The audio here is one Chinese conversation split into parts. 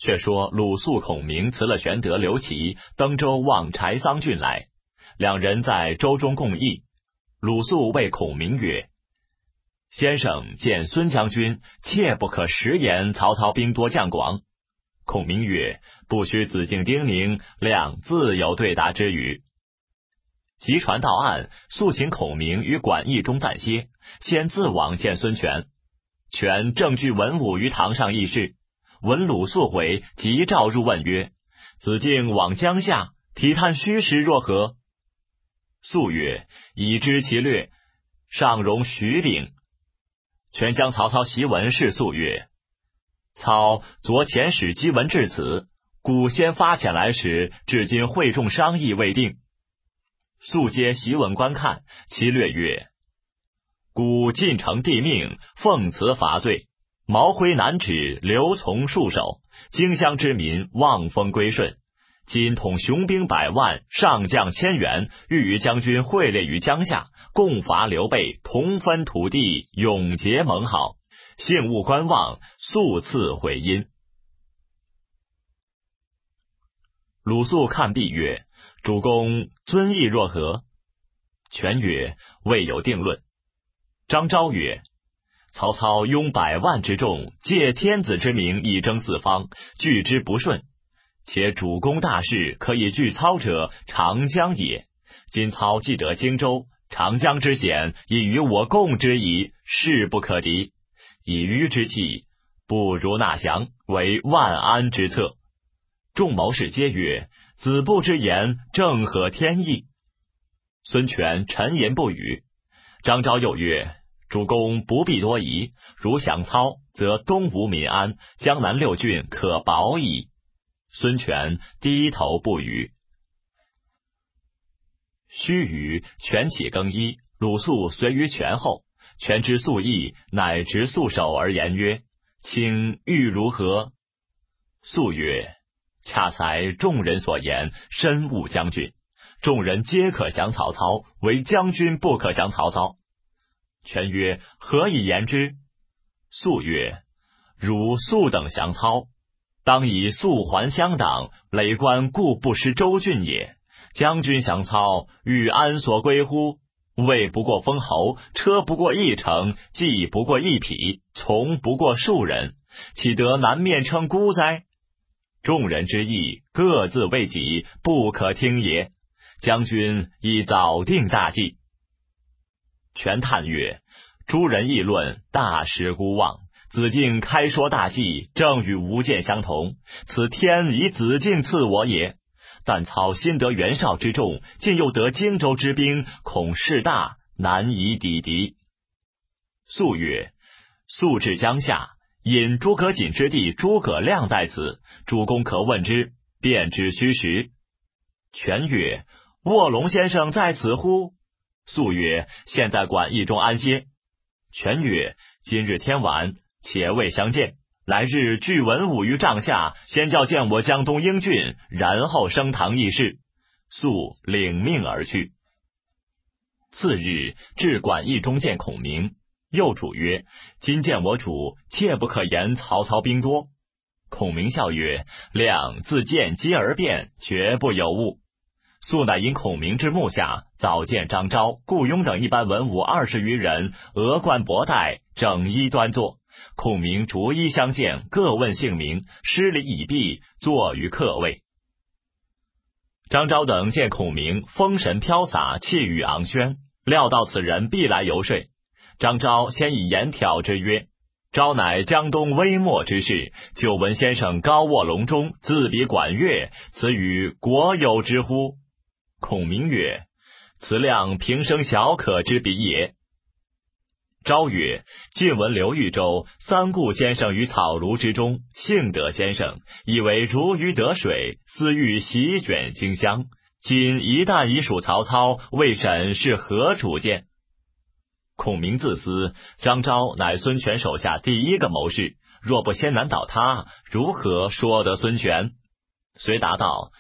却说鲁肃、孔明辞了玄德、刘琦，登州望柴桑郡来。两人在州中共议。鲁肃谓孔明曰：先生见孙将军，切不可食言曹操兵多将广。孔明曰：不须子敬叮咛，亮自有对答之语。急传到案，速请孔明于馆驿中暂歇，先自往见孙权。权正具文武于堂上议事，闻鲁肃回，即召入问曰：子敬往江夏，体探虚实若何？肃曰：已知其略，尚容许禀。权将曹操檄文示肃曰：操昨遣使击文至此，故先发遣来时，至今会众商议未定。肃接檄文观看，其略曰：古晋城帝命，奉辞伐罪，毛辉南指，刘琮戍守，荆襄之民望风归顺。今统雄兵100万，上将1000员，欲与将军会列于江夏，共伐刘备，同分土地，永结盟好。幸勿观望，速赐回音。鲁肃看毕曰：主公尊意若何？权曰：未有定论。张昭曰：曹操拥100万之众，借天子之名以征四方，拒之不顺。且主公大事，可以拒操者，长江也。今操既得荆州，长江之险已与我共之矣，势不可敌。以虞之计，不如纳降，为万安之策。众谋士皆曰：子布之言，正合天意。孙权沉吟不语。张昭又曰：主公不必多疑，如降操，则东吴民安，江南6郡可保矣。孙权低头不语。须臾，权起更衣，鲁肃随于权后。权知肃意，乃执肃手而言曰：卿欲如何？肃曰：恰才众人所言，深恶将军。众人皆可降曹操，唯将军不可降曹操。权曰：何以言之？肃曰：汝肃等降操，当以肃还乡党，累官故不失州郡也。将军降操，欲安所归乎？位不过封侯，车不过1乘，骑不过1匹，从不过数人，岂得南面称孤哉？众人之意，各自为己，不可听也。将军已早定大计。权叹曰：诸人议论，大失孤望。子敬开说大计，正与吾见相同，此天以子敬赐我也。但操新得袁绍之众，近又得荆州之兵，恐势大，难以抵敌。肃曰：肃至江夏，引诸葛瑾之弟诸葛亮在此，主公可问之，便知虚实。权曰：卧龙先生在此乎？肃曰：现在馆驿中安歇。权曰：今日天晚，且未相见，来日聚文武于帐下，先叫见我江东英俊，然后升堂议事。肃领命而去。次日至馆驿中见孔明，又主曰：今见我主，切不可言曹操兵多。孔明笑曰：亮自见机而变，绝不有误。肃乃因孔明之幕下，早见张昭、顾雍等一般文武20余人，额冠博带，整衣端坐。孔明逐一相见，各问姓名，施礼已毕，坐于客位。张昭等见孔明风神飘洒，气宇昂轩，料到此人必来游说。张昭先以言挑之曰：昭乃江东微末之士，久闻先生高卧龙钟，自比管乐，此与国有之乎？孔明曰：此亮平生小可之比也。昭曰：近闻刘豫州三顾先生于草庐之中，幸得先生，以为如鱼得水，思欲席卷荆襄。今一旦已属曹操，未审是何主见？孔明自思，张昭乃孙权手下第一个谋士，若不先难倒他，如何说得孙权？遂答道：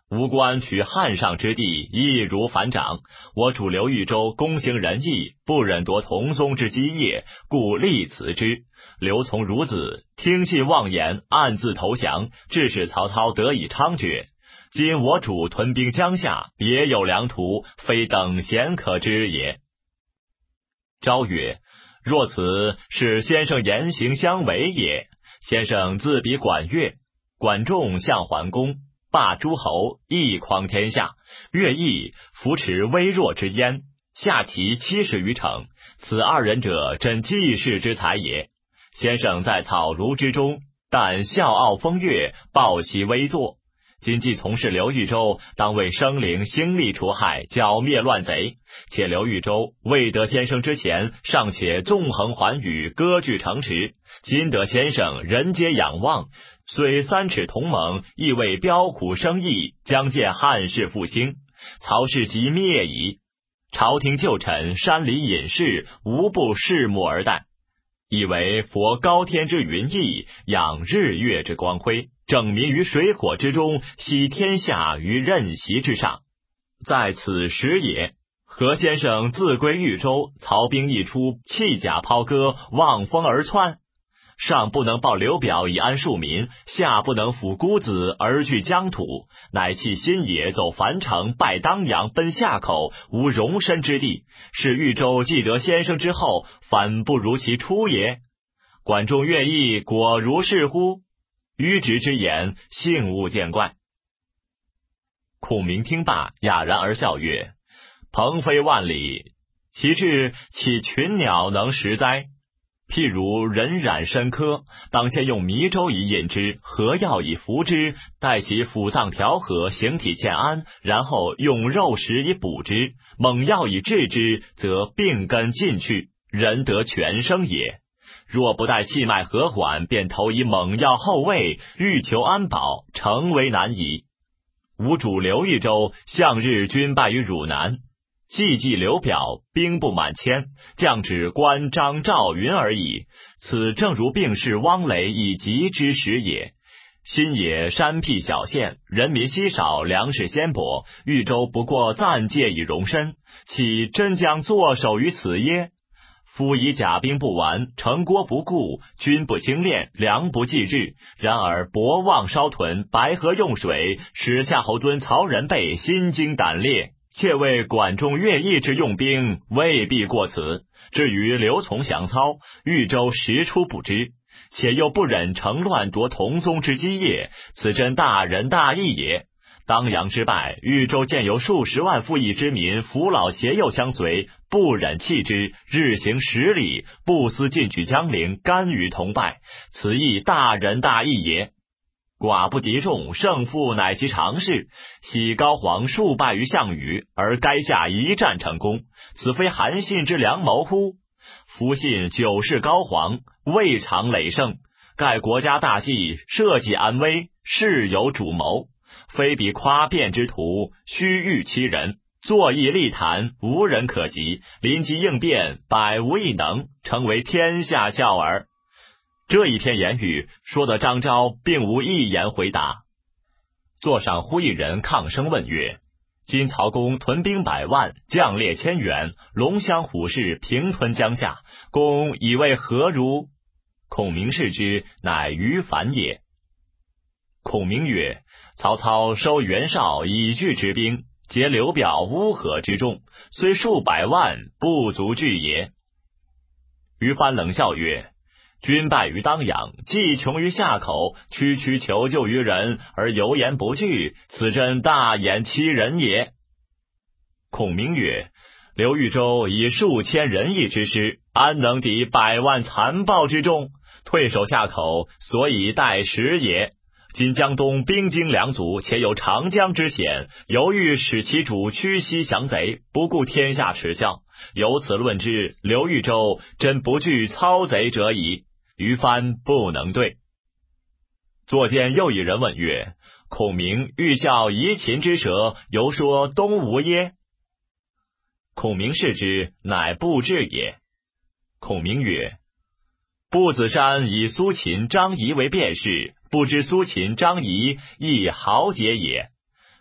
吴官取汉上之地，易如反掌。我主刘豫州公行仁义，不忍夺同宗之基业，故力辞之。刘从孺子听信妄言，暗自投降，致使曹操得以猖獗。今我主屯兵江夏，别有良图，非等闲可知也。昭曰：若此是先生言行相违也。先生自比管乐，管仲向桓公，霸诸侯，一匡天下。乐毅扶持微弱之燕，下其70余城，此二人者，真济世之才也。先生在草庐之中，但笑傲风月，抱其威作。今既从事刘豫州，当为生灵兴利除害，剿灭乱贼。且刘豫州未得先生之前，尚且纵横寰宇，割据城池。今得先生，人皆仰望，虽3尺同盟，亦为标苦生义，将见汉室复兴。曹氏即灭矣。朝廷旧臣，山里隐士，无不拭目而待，以为佛高天之云翳，仰日月之光辉，整民于水火之中，息天下于任席之上。在此时也，何先生自归豫州，曹兵一出，弃甲抛戈，望风而窜。上不能报刘表以安庶民，下不能抚孤子而据疆土，乃弃新野，走樊城，拜当阳，奔夏口，无容身之地。使豫州既得先生之后，反不如其初也。管仲乐毅果如是乎？迂直之言，幸勿见怪。孔明听罢，哑然而笑曰：鹏飞万里，其志岂群鸟能食哉？譬如人染深科，当先用迷粥以饮之，合药以服之，待其腑脏调和，形体渐安，然后用肉食以补之，猛药以治之，则病根尽去，人得全生也。若不待气脉和缓，便投以猛药后卫，欲求安保，诚为难矣。吴主刘豫州，向日军败于汝南，既继刘表，兵不满千，将只关张赵云而已。此正如病逝汪雷以急之时也。新野山僻小县，人民稀少，粮食鲜薄，豫州不过暂借以容身，岂真将坐守于此耶？夫以甲兵不完，城郭不固，军不精练，粮不济日。然而博望烧屯，白河用水，使夏侯惇、曹仁备心惊胆裂。且为管仲乐毅之用兵，未必过此。至于刘琮降操，豫州实出不知。且又不忍乘乱夺同宗之基业，此真大仁大义也。当阳之败，豫州见有数十万富邑之民，扶老携幼相随，不忍弃之，日行10里，不思进取江陵，甘于同败，此亦大仁大义也。寡不敌众，胜负乃其常事。昔高皇数败于项羽，而垓下一战成功，此非韩信之良谋乎？夫信久视高皇，未尝累胜，盖国家大计，社稷安危，事有主谋，非彼夸辩之徒，虚誉其人，坐议立谈，无人可及，临机应变，百无一能，成为天下笑耳。这一篇言语说的张昭并无一言回答。座上忽一人抗声问曰：今曹公屯兵100万，将列千员，龙骧虎视，平屯江夏，公以为何如？孔明视之，乃于反也。孔明曰：曹操收袁绍以拒之兵，结刘表乌合之众，虽数百万，不足惧也。于翻冷笑曰：军败于当阳，既穷于夏口，区区求救于人，而油盐不惧，此真大言欺人也。孔明曰：刘豫州以数千人义之师，安能敌100万残暴之众？退守夏口，所以待时也。今江东兵精粮足，且有长江之险，犹豫使其主屈膝降贼，不顾天下耻笑。由此论之，刘豫州真不惧操贼者矣。于翻不能对。左见又一人问曰：孔明欲效夷秦之舌，犹说东吴耶？孔明视之，乃不至也。孔明曰：步子山以苏秦、张仪为辩士，不知苏秦、张仪亦豪杰也。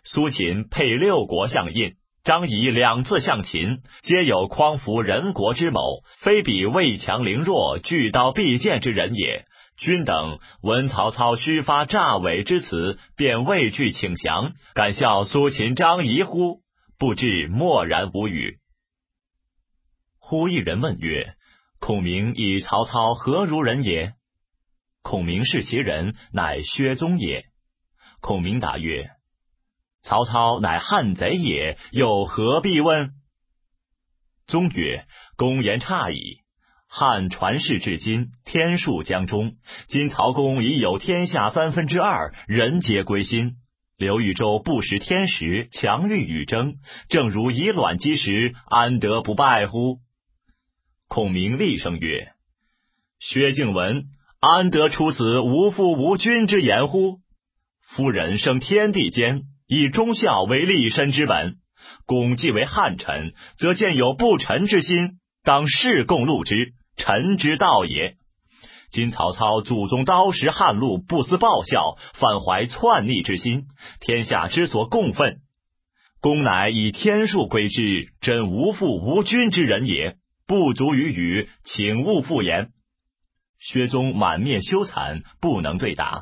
苏秦配6国相印，张仪2次向秦，皆有匡扶人国之谋，非彼魏强凌弱，拒刀必剑之人也。君等闻曹操须发诈伪之词，便畏惧请降，敢笑苏秦张仪乎？不知默然无语。忽一人问曰：孔明以曹操何如人也？孔明视其人，乃薛宗也。孔明答曰：曹操乃汉贼也，又何必问？宗曰：公言差矣。汉传世至今，天数将终，今曹公已有天下2/3，人皆归心。刘豫州不识天时，强欲与争，正如以卵击石，安得不败乎？孔明厉声曰：薛敬文，安得出此无父无君之言乎？夫人生天地间，以忠孝为立身之本。公既为汉臣，则见有不臣之心，当事共戮之，臣之道也。今曹操祖宗刀石汉禄，不思报效，反怀篡逆之心，天下之所共愤。公乃以天数归之，真无父无君之人也，不足与语，请勿复言。薛宗满面羞惭，不能对答。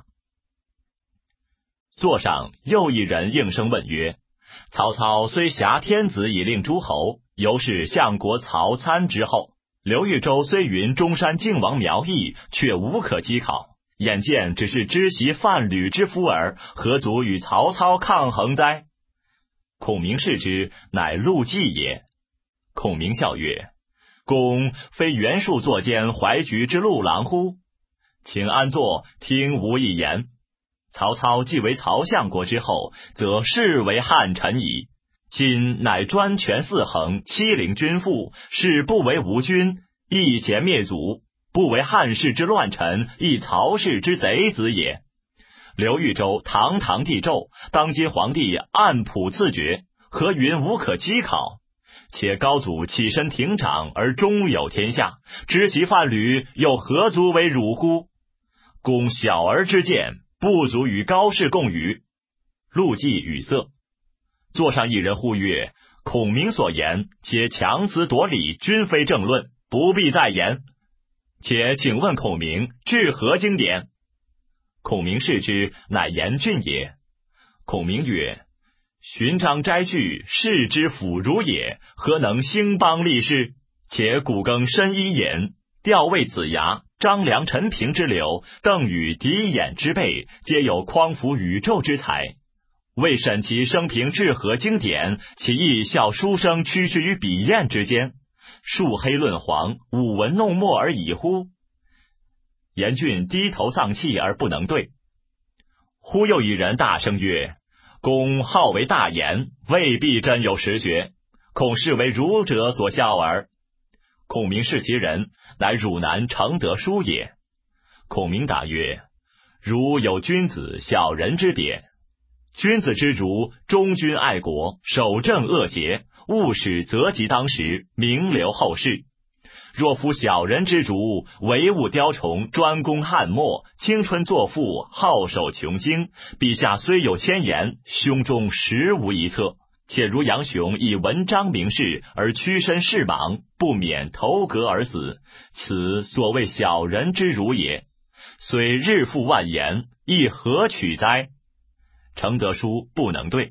座上又一人应声问曰：曹操虽挟天子以令诸侯，犹是相国曹参之后。刘豫州虽云中山靖王苗裔，却无可稽考。眼见只是知席范吕之夫儿，何足与曹操抗衡哉？孔明视之，乃陆绩也。孔明笑曰：公非袁术作奸怀局之陆郎乎？请安坐，听吾一言。曹操既为曹相国之后，则是为汉臣矣。今乃专权四横，欺凌君父，是不为吴君，亦前灭祖，不为汉室之乱臣，亦曹氏之贼子也。刘豫州堂堂帝胄，当今皇帝按谱赐爵，何云无可稽考？且高祖起身廷长而终有天下，知席范吕又何足为辱乎？公小儿之见，不足与高士共语。陆绩语塞。座上一人呼曰：孔明所言皆强词夺理，均非正论，不必再言。且请问孔明至何经典？孔明视之，乃严峻也。孔明曰：寻章摘句，视之腐儒也，何能兴邦立世？且古庚申伊尹、调尉子牙、张良、陈平之流，邓禹、狄衍之辈，皆有匡扶宇宙之才。为审其生平至何经典，其意效书生屈居于笔砚之间，树黑论黄，舞文弄墨而已乎？严峻低头丧气而不能对。忽又一人大声曰：公好为大言，未必真有实学，恐是为儒者所笑耳。孔明视其人，乃汝南承德书也。孔明答曰：儒有君子小人之别。君子之儒，忠君爱国，守正恶邪，务使择吉当时，名留后世。若夫小人之儒，唯物雕虫，专攻翰墨，青春作赋，好守穷经，陛下虽有千言，胸中实无一策。且如杨雄以文章名士，而屈身事莽，不免投阁而死，此所谓小人之儒也。虽日复万言，亦何取哉？承德书不能对。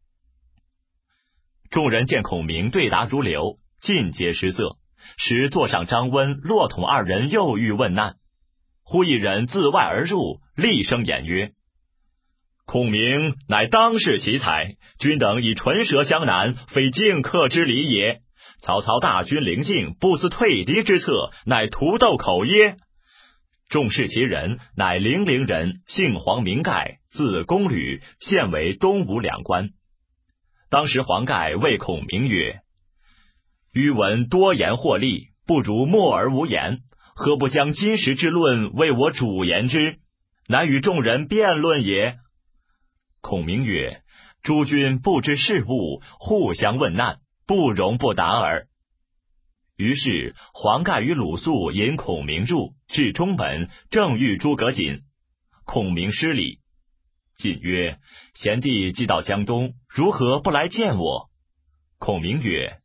众人见孔明对答如流，尽皆失色，时座上张温、骆统二人又欲问难。忽一人自外而入，厉声言曰：孔明乃当世奇才，君等以唇舌相难，非敬客之礼也。曹操大军临近，不思退敌之策，乃图斗口耶？众视其人，乃零陵人，姓黄名盖，字公履，现为东吴两官。当时黄盖谓孔明曰：余闻多言获利，不如默而无言，何不将今时之论为我主言之？乃与众人辩论也。孔明曰：诸君不知事物，互相问难，不容不答耳。于是黄盖与鲁肃引孔明入，至中门，正遇诸葛瑾。孔明失礼。 晋曰：贤弟既到江东，如何不来见我？孔明曰：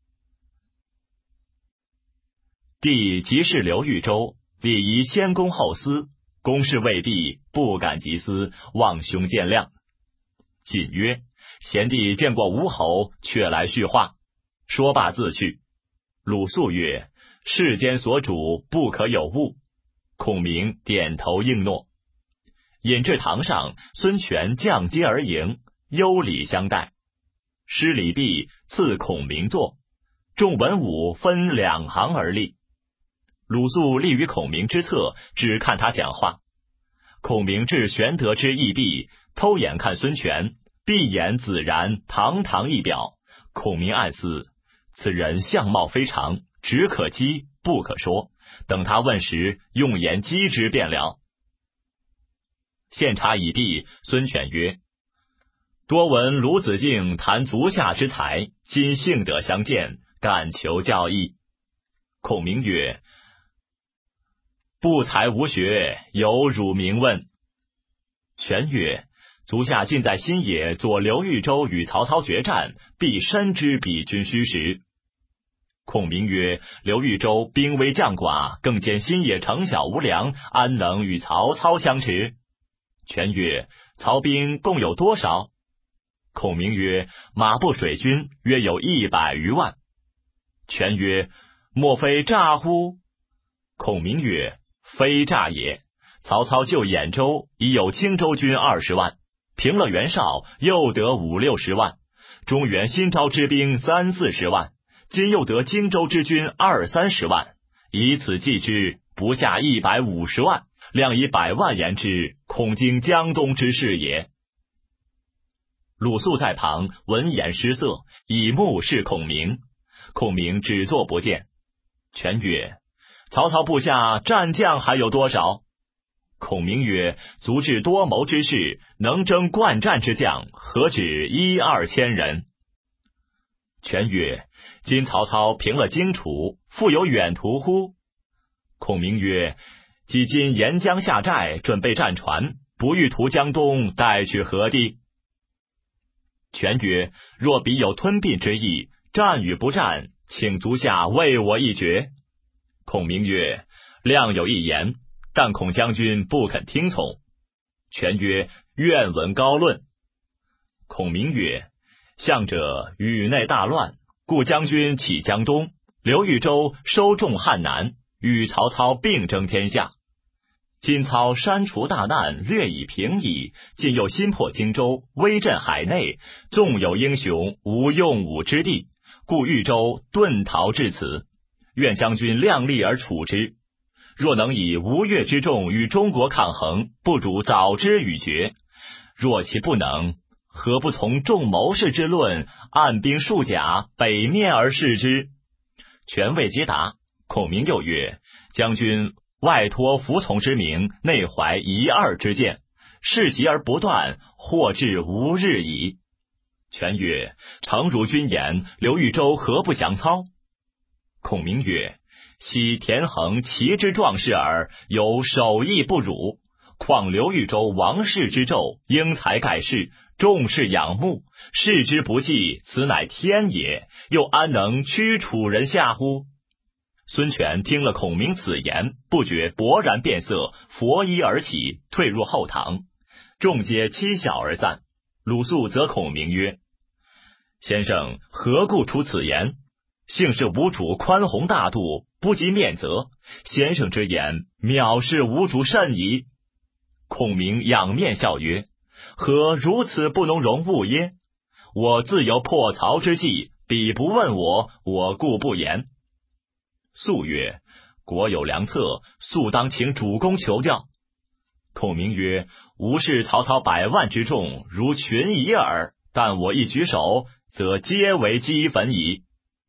弟即是刘豫州，礼仪先公后私，公事未毕，不敢急思，望兄见谅。晋曰：贤弟见过吴侯，却来叙话。说罢自去。鲁肃曰：世间所主，不可有误。孔明点头应诺。引至堂上，孙权降阶而迎，优礼相待。施礼毕，赐孔明坐。众文武分两行而立。鲁肃立于孔明之侧，只看他讲话。孔明至玄德之义毕，偷眼看孙权，闭眼自然，堂堂一表。孔明暗思，此人相貌非常，只可击不可说，等他问时，用言击之便了。献茶已毕，孙权曰：多闻鲁子敬谈足下之才，今幸得相见，敢求教益。孔明曰：不才无学，有辱名问。权曰：足下近在新野，左刘豫州与曹操决战，必深知彼军虚实。孔明曰：刘豫州兵微将寡，更见新野城小无粮，安能与曹操相持？权曰：曹兵共有多少？孔明曰：马步水军约有100余万。权曰：莫非诈乎？孔明曰：非诈也。曹操救兖州，已有青州军20万，平了袁绍，又得5、60万，中原新招之兵30、40万，今又得荆州之军20、30万，以此计之，不下150万，量以100万言之，恐惊江东之事也。鲁肃在旁闻言失色，以目视孔明。孔明只坐不见。权曰：曹操部下战将还有多少？孔明曰：足智多谋之士，能征惯战之将，何止1、2千人？权曰：今曹操平了荆楚，复有远图乎？孔明曰：即今沿江下寨，准备战船，不欲图江东，待去何地？权曰：若彼有吞并之意，战与不战，请足下为我一决。孔明曰：亮有一言，但恐将军不肯听从。权曰：愿闻高论。孔明曰：向者宇内大乱，故将军起江东，刘豫州收众汉南，与曹操并争天下。今操删除大难，略已平矣，今又新破荆州，威震海内，纵有英雄，无用武之地，故豫州遁逃至此。愿将军量力而处之。若能以吴越之众与中国抗衡，不主早知与决。若其不能，何不从众谋士之论，按兵束甲，北面而视之？权未及答，孔明又曰：将军外托服从之名，内怀一二之见，事急而不断，或至无日矣。权曰：诚如君言，刘豫州何不降操？孔明曰：昔田横奇之壮士耳，有守义不辱，况刘豫州王室之胄，英才盖世，众士仰慕，视之不济，此乃天也，又安能屈楚人下乎？孙权听了孔明此言，不觉勃然变色，佛衣而起，退入后堂。众皆讥笑而散。鲁肃责孔明曰：先生何故出此言？幸是吴主宽宏大度，不及面责，先生之言藐视吴主甚矣。孔明仰面笑曰：何如此不能容物耶？我自有破曹之计，彼不问我，我故不言。肃曰：国有良策，肃当请主公求教。孔明曰：吾视曹操100万之众，如群蚁耳，但我一举手，则皆为齑粉矣。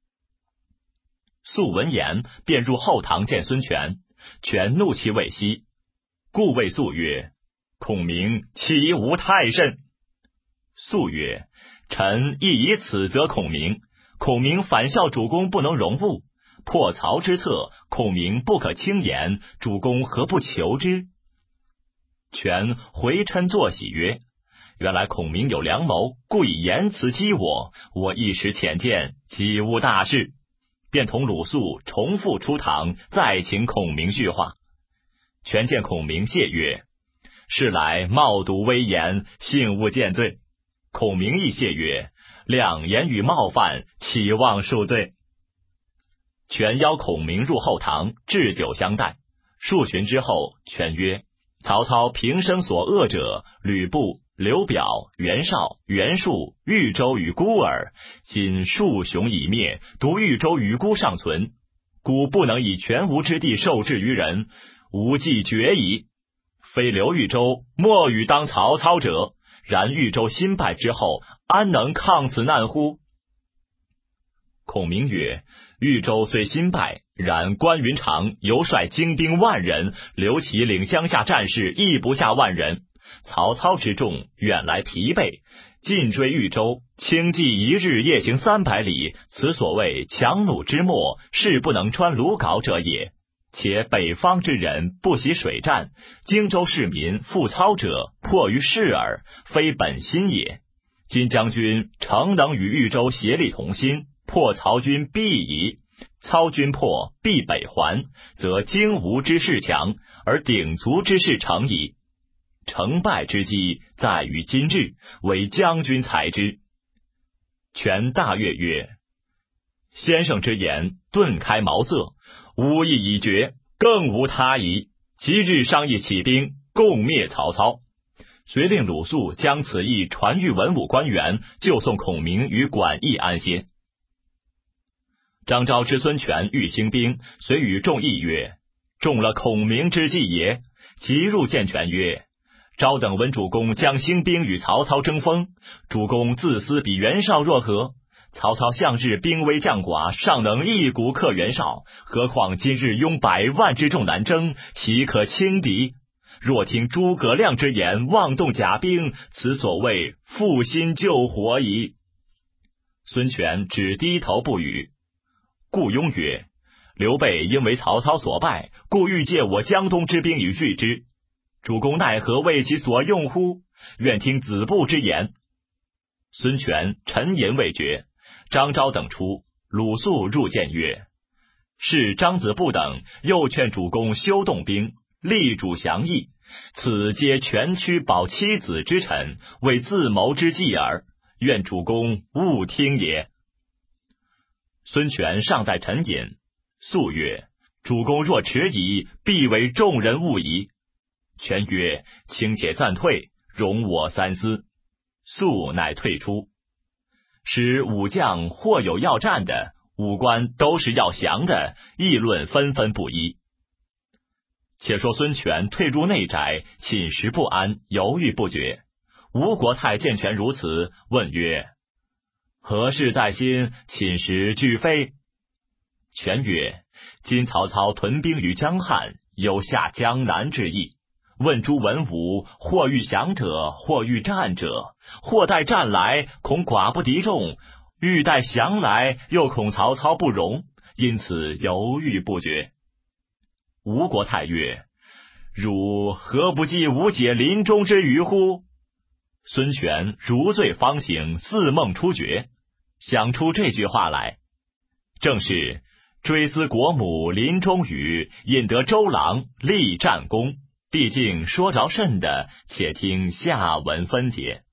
肃闻言，便入后堂见孙权。权怒气未息，故谓肃曰：孔明岂无太甚？肃曰：臣亦以此责孔明，孔明反笑主公不能容物，破曹之策，孔明不可轻言，主公何不求之？权回嗔坐喜曰： 原来孔明有良谋，故以言辞激我，我一时浅见，几无大事，便同鲁肃重复出堂，再请孔明叙话。权见孔明谢曰：是来冒渎威严，幸勿见罪。孔明亦谢曰：两言语冒犯，岂望恕罪。权邀孔明入后堂，置酒相待。数旬之后，权曰：曹操平生所恶者，吕布、刘表、袁绍、袁术、豫州与孤耳，今数雄已灭，独豫州与孤尚存，故不能以全无之地受制于人，无计决矣。非刘豫州，莫与当曹操者。然豫州新败之后，安能抗此难乎？孔明曰：豫州虽新败，然关云长犹率精兵万人，刘琦领江夏战士亦不下万人，曹操之众远来疲惫，进追豫州，轻骑一日夜行300里，此所谓强弩之末，是不能穿鲁缟者也。且北方之人不习水战，荆州市民负操者迫于事耳，非本心也。今将军诚能与豫州协力同心，破曹军必矣。操军破，必北还，则荆吴之势强，而鼎足之势成矣。成败之机在于今日，唯将军裁之。权大悦曰：先生之言顿开茅塞，吾意已决，更无他疑。即日商议起兵，共灭曹操。遂令鲁肃将此意传谕文武官员，就送孔明于馆驿安歇。张昭知孙权欲兴兵，遂与众议曰：中了孔明之计也。即入见权曰：昭等闻主公将兴兵与曹操争锋，主公自私比袁绍若何？曹操向日兵微将寡，尚能一鼓克袁绍，何况今日拥100万之众南征，岂可轻敌？若听诸葛亮之言，妄动甲兵，此所谓负心救火矣。孙权只低头不语。顾雍曰：刘备因为曹操所败，故欲借我江东之兵以拒之，主公奈何为其所用乎？愿听子布之言。孙权沉吟未决。张昭等出，鲁肃入见曰：是张子布等又劝主公休动兵，力主降邑，此皆权屈保妻子之臣，为自谋之计耳，愿主公勿听也。孙权尚在沉吟，肃曰：主公若迟疑，必为众人误矣。权曰：卿且暂退，容我三思。肃乃退出。使武将或有要战的，武官都是要降的，议论纷纷不一。且说孙权退入内宅，寝食不安，犹豫不决。吴国太见权如此，问曰：何事在心，寝食俱非？权曰：今曹操屯兵于江汉，有下江南之意。问诸文武，或欲降者，或欲战者，或待战来，恐寡不敌众；欲待降来，又恐曹操不容，因此犹豫不决。吴国太曰：汝何不计吾解临终之余乎？孙权如醉方醒，似梦初觉，想出这句话来，正是追思国母临终语，引得周郎立战功。毕竟说着甚的，且听下文分解。